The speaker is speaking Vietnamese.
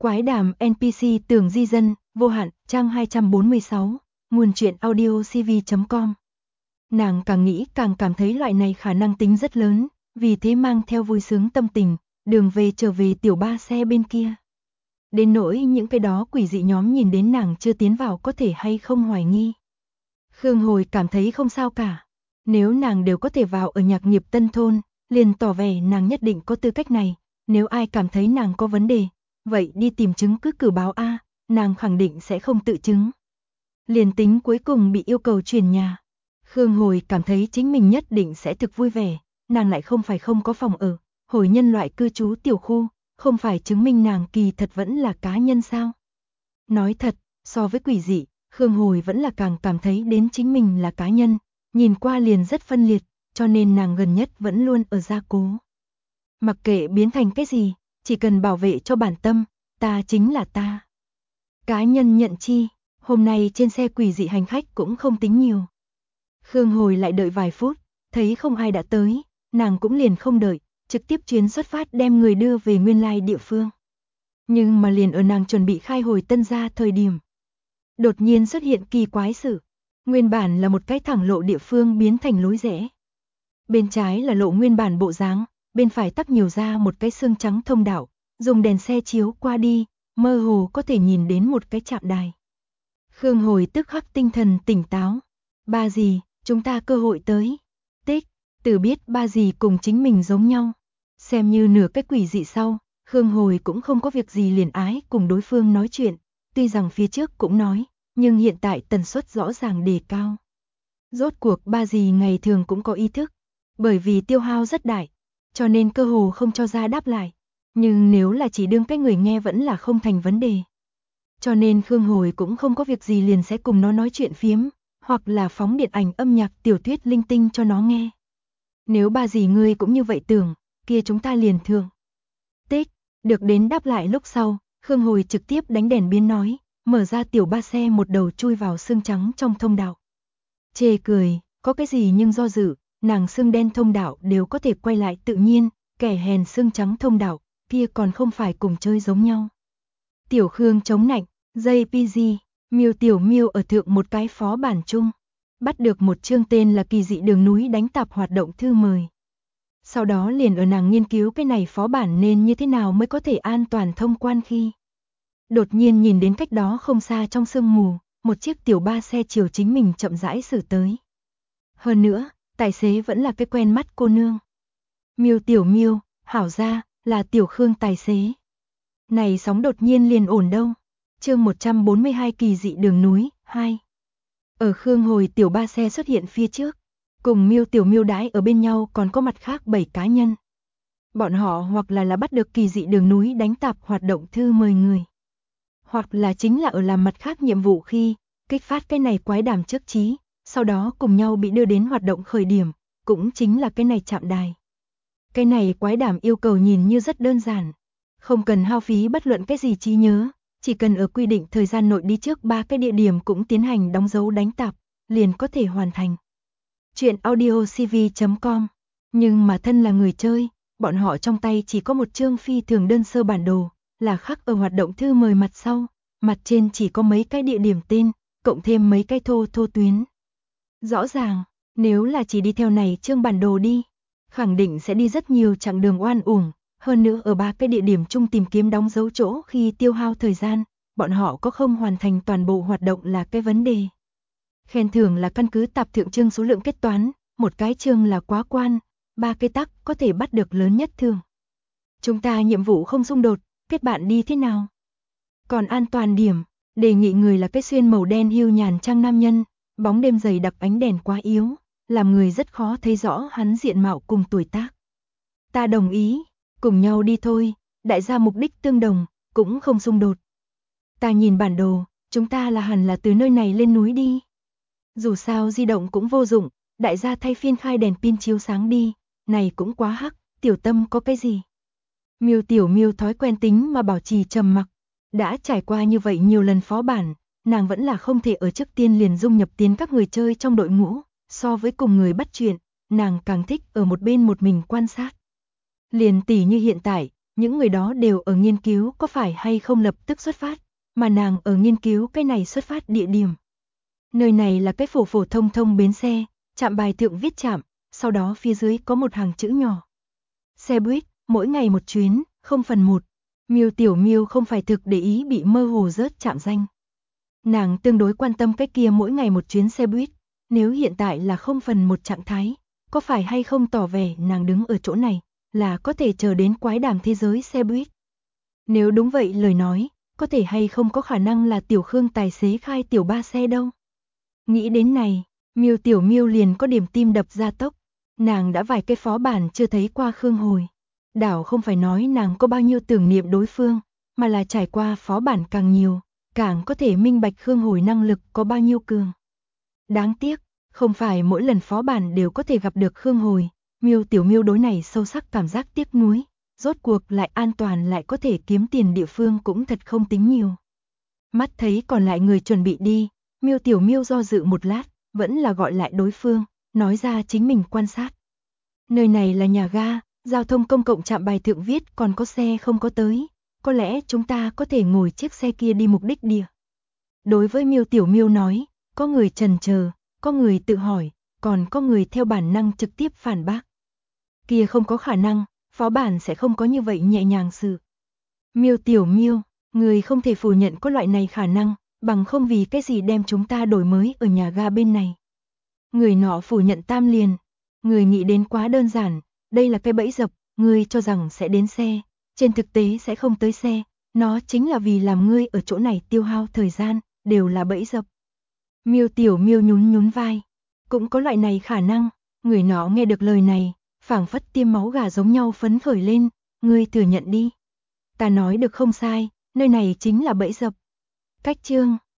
Quái đàm NPC Tường Di Dân, vô hạn, trang 246, nguồn truyện audio cv.com. Nàng càng nghĩ càng cảm thấy loại này khả năng tính rất lớn, vì thế mang theo vui sướng tâm tình, đường về trở về tiểu ba xe bên kia. Đến nỗi những cái đó quỷ dị nhóm nhìn đến nàng chưa tiến vào có thể hay không hoài nghi. Khương Hồi cảm thấy không sao cả. Nếu nàng đều có thể vào ở Nhạc Nghiệp Tân Thôn, liền tỏ vẻ nàng nhất định có tư cách này. Nếu ai cảm thấy nàng có vấn đề, vậy đi tìm chứng cứ cử báo A, nàng khẳng định sẽ không tự chứng. Liền tính cuối cùng bị yêu cầu chuyển nhà. Khương Hồi cảm thấy chính mình nhất định sẽ thực vui vẻ, nàng lại không phải không có phòng ở, hồi nhân loại cư trú tiểu khu, không phải chứng minh nàng kỳ thật vẫn là cá nhân sao. Nói thật, so với quỷ dị, Khương Hồi vẫn là càng cảm thấy đến chính mình là cá nhân, nhìn qua liền rất phân liệt, cho nên nàng gần nhất vẫn luôn ở gia cố. Mặc kệ biến thành cái gì, chỉ cần bảo vệ cho bản tâm, ta chính là ta. Cá nhân nhận chi, hôm nay trên xe quỷ dị hành khách cũng không tính nhiều. Khương Hồi lại đợi vài phút, thấy không ai đã tới, nàng cũng liền không đợi, trực tiếp chuyến xuất phát đem người đưa về nguyên lai địa phương. Nhưng mà liền ở nàng chuẩn bị khai hồi Tân gia thời điểm, đột nhiên xuất hiện kỳ quái sự. Nguyên bản là một cái thẳng lộ địa phương biến thành lối rẽ. Bên trái là lộ nguyên bản bộ dáng, bên phải tắc nhiều ra một cái xương trắng thông đạo, dùng đèn xe chiếu qua đi, mơ hồ có thể nhìn đến một cái trạm đài. Khương Hồi tức khắc tinh thần tỉnh táo. Ba dì, chúng ta cơ hội tới. Tích, từ biết ba dì cùng chính mình giống nhau. Xem như nửa cái quỷ dị sau, Khương Hồi cũng không có việc gì liền ái cùng đối phương nói chuyện. Tuy rằng phía trước cũng nói, nhưng hiện tại tần suất rõ ràng đề cao. Rốt cuộc ba dì ngày thường cũng có ý thức, bởi vì tiêu hao rất đại, cho nên cơ hồ không cho ra đáp lại. Nhưng nếu là chỉ đương cái người nghe vẫn là không thành vấn đề. Cho nên Khương Hồi cũng không có việc gì liền sẽ cùng nó nói chuyện phiếm, hoặc là phóng điện ảnh âm nhạc tiểu thuyết linh tinh cho nó nghe. Nếu ba dì ngươi cũng như vậy tưởng, kia chúng ta liền thượng. Tích, được đến đáp lại lúc sau, Khương Hồi trực tiếp đánh đèn biến nói, mở ra tiểu ba xe một đầu chui vào xương trắng trong thông đạo. Chê cười, có cái gì nhưng do dự, nàng xương đen thông đạo đều có thể quay lại tự nhiên, kẻ hèn xương trắng thông đạo, kia còn không phải cùng chơi giống nhau. Tiểu Khương chống nạnh, JPG, Miêu Tiểu Miêu ở thượng một cái phó bản chung, bắt được một chương tên là kỳ dị đường núi đánh tạp hoạt động thư mời. Sau đó liền ở nàng nghiên cứu cái này phó bản nên như thế nào mới có thể an toàn thông quan khi. Đột nhiên nhìn đến cách đó không xa trong sương mù, một chiếc tiểu ba xe chiều chính mình chậm rãi xử tới. Hơn nữa, tài xế vẫn là cái quen mắt cô nương. Miêu Tiểu Miêu, hảo ra, là Tiểu Khương tài xế. Này sóng đột nhiên liền ổn đâu. Chương 142 kỳ dị đường núi, 2. Ở Khương Hồi tiểu ba xe xuất hiện phía trước, cùng Miêu Tiểu Miêu đãi ở bên nhau còn có mặt khác 7 cá nhân. Bọn họ hoặc là bắt được kỳ dị đường núi đánh tạp hoạt động thư mời người. Hoặc là chính là ở làm mặt khác nhiệm vụ khi, kích phát cái này quái đàm trước trí, sau đó cùng nhau bị đưa đến hoạt động khởi điểm, cũng chính là cái này trạm đài. Cái này quái đàm yêu cầu nhìn như rất đơn giản, không cần hao phí bất luận cái gì trí nhớ, chỉ cần ở quy định thời gian nội đi trước 3 cái địa điểm cũng tiến hành đóng dấu đánh tạp, liền có thể hoàn thành. Chuyện audio cv.com. Nhưng mà thân là người chơi, bọn họ trong tay chỉ có một chương phi thường đơn sơ bản đồ, là khắc ở hoạt động thư mời mặt sau, mặt trên chỉ có mấy cái địa điểm tên, cộng thêm mấy cái thô tuyến. Rõ ràng, nếu là chỉ đi theo này chương bản đồ đi, khẳng định sẽ đi rất nhiều chặng đường oan uổng, hơn nữa ở 3 cái địa điểm chung tìm kiếm đóng dấu chỗ khi tiêu hao thời gian, bọn họ có không hoàn thành toàn bộ hoạt động là cái vấn đề. Khen thưởng là căn cứ tạp thượng chương số lượng kết toán, một cái chương là quá quan, 3 cái tắc có thể bắt được lớn nhất thưởng. Chúng ta nhiệm vụ không xung đột, kết bạn đi thế nào? Còn an toàn điểm, đề nghị người là cái xuyên màu đen hưu nhàn trang nam nhân, bóng đêm dày đặc ánh đèn quá yếu, làm người rất khó thấy rõ hắn diện mạo cùng tuổi tác. Ta đồng ý, cùng nhau đi thôi, đại gia mục đích tương đồng, cũng không xung đột. Ta nhìn bản đồ, chúng ta là hẳn là từ nơi này lên núi đi. Dù sao di động cũng vô dụng, đại gia thay phiên khai đèn pin chiếu sáng đi, này cũng quá hắc, Tiểu Tâm có cái gì? Miêu Tiểu Miêu thói quen tính mà bảo trì trầm mặc, đã trải qua như vậy nhiều lần phó bản, nàng vẫn là không thể ở trước tiên liền dung nhập tiến các người chơi trong đội ngũ, so với cùng người bắt chuyện, nàng càng thích ở một bên một mình quan sát. Liền tỉ như hiện tại, Những người đó đều ở nghiên cứu có phải hay không lập tức xuất phát, mà nàng ở nghiên cứu cái này xuất phát địa điểm. Nơi này là cái phổ phổ thông thông bến xe, trạm bài thượng viết trạm, sau đó phía dưới có một hàng chữ nhỏ. Xe buýt, mỗi ngày một chuyến, 0/1. Miêu Tiểu Miêu không phải thực để ý bị mơ hồ rớt trạm danh. Nàng tương đối quan tâm cái kia mỗi ngày một chuyến xe buýt, nếu hiện tại là 0/1 trạng thái, có phải hay không tỏ vẻ nàng đứng ở chỗ này, là có thể chờ đến quái đàng thế giới xe buýt. Nếu đúng vậy lời nói, có thể hay không có khả năng là Tiểu Khương tài xế khai Tiểu Ba xe đâu. Nghĩ đến này, Miêu Tiểu Miêu liền có điểm tim đập ra tốc, nàng đã vài cái phó bản chưa thấy qua Khương Hồi. Đảo không phải nói nàng có bao nhiêu tưởng niệm đối phương, mà là trải qua phó bản càng nhiều, càng có thể minh bạch Khương Hồi năng lực có bao nhiêu cường. Đáng tiếc, không phải mỗi lần phó bản đều có thể gặp được Khương Hồi, Miêu Tiểu Miêu đối này sâu sắc cảm giác tiếc nuối, rốt cuộc lại an toàn lại có thể kiếm tiền địa phương cũng thật không tính nhiều. Mắt thấy còn lại người chuẩn bị đi, Miêu Tiểu Miêu do dự một lát, vẫn là gọi lại đối phương, nói ra chính mình quan sát. Nơi này là nhà ga, giao thông công cộng trạm bài thượng viết còn có xe không có tới, có lẽ chúng ta có thể ngồi chiếc xe kia đi mục đích địa. Đối với Miêu Tiểu Miêu nói, có người chần chờ, có người tự hỏi, còn có người theo bản năng trực tiếp phản bác. Kia không có khả năng, phó bản sẽ không có như vậy nhẹ nhàng sự. Miêu Tiểu Miêu, người không thể phủ nhận có loại này khả năng, bằng không vì cái gì đem chúng ta đổi mới ở nhà ga bên này. Người nọ phủ nhận tam liền, người nghĩ đến quá đơn giản, đây là cái bẫy dập, ngươi cho rằng sẽ đến xe, trên thực tế sẽ không tới xe, nó chính là vì làm ngươi ở chỗ này tiêu hao thời gian, đều là bẫy dập. Miêu Tiểu Miêu nhún nhún vai, cũng có loại này khả năng, người nọ nghe được lời này, phảng phất tiêm máu gà giống nhau phấn khởi lên, ngươi thừa nhận đi. Ta nói được không sai, nơi này chính là bẫy dập. Cách chương